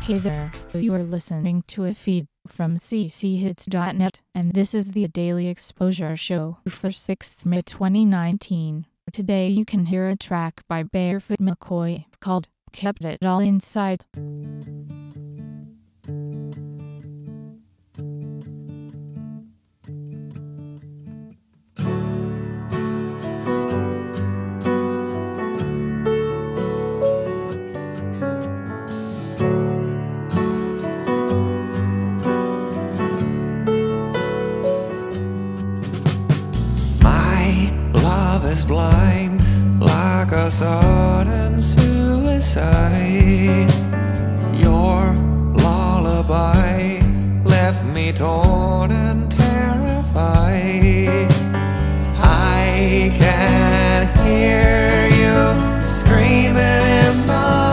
Hey there, you are listening to a feed from cchits.net, and this is the Daily Exposure Show for 6th May 2019. Today you can hear a track by Barefoot McCoy called Kept It All Inside. Is blind like a sudden suicide. Your lullaby left me torn and terrified. I can hear you screaming in my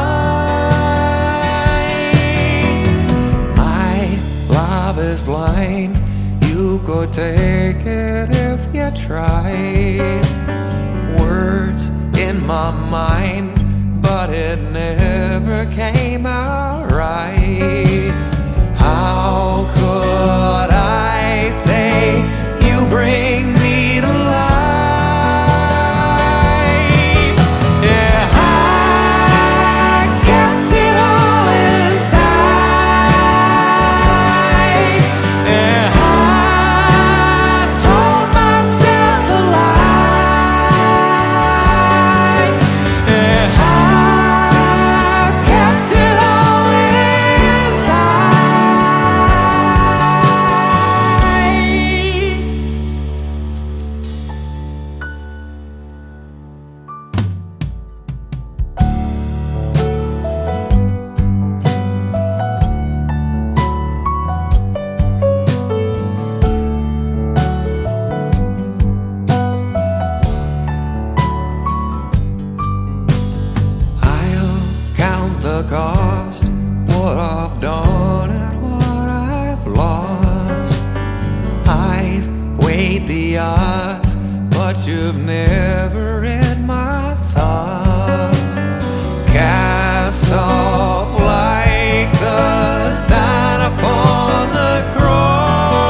mind. My love is blind. You could take it if you tried. Words in my mind, but it never came out right. How could I say you bring me to life? Yeah, I kept it all inside. Yeah, the cost, what I've done and what I've lost. I've weighed the odds, but you've never read my thoughts. Cast off like the sign upon the cross.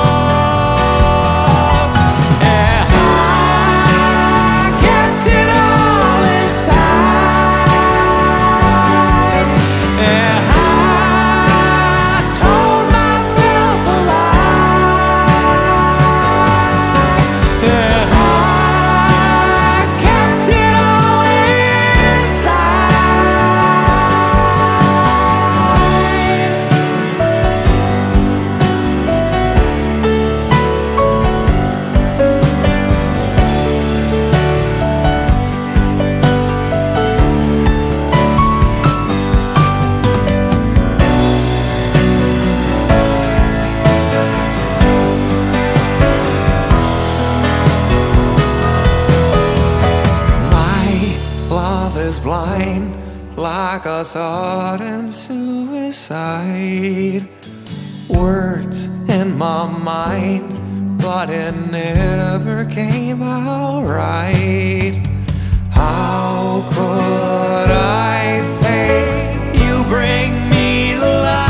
Is blind like a sudden suicide. Words in my mind, but it never came out right. How could I say you bring me to life?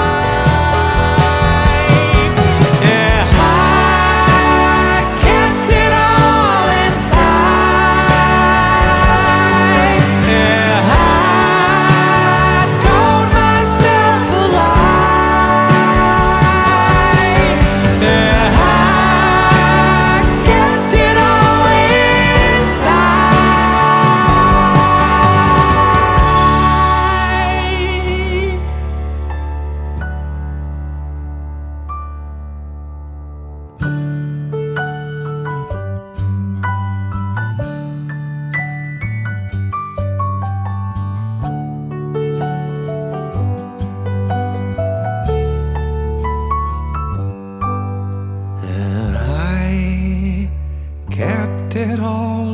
Kept it all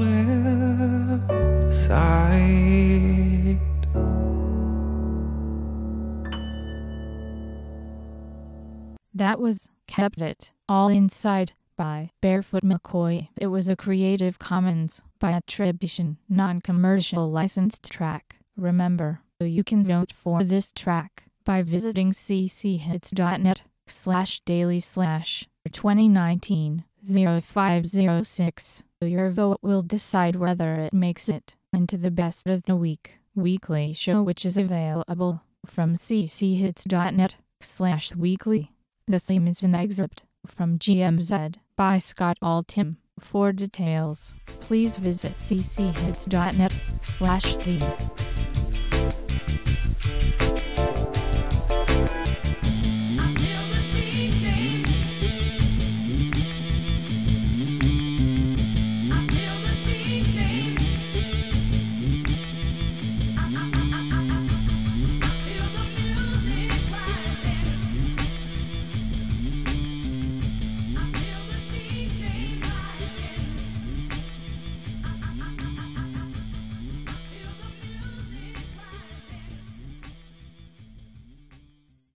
inside. That was Kept It All Inside by Barefoot McCoy. It was a Creative Commons by attribution, non-commercial licensed track. Remember, you can vote for this track by visiting cchits.net/daily/2019-0506. Your vote will decide whether it makes it into the best of the week weekly show, which is available from cchits.net/weekly. The theme is an excerpt from GMZ by Scott Altham. For details, please visit cchits.net/theme.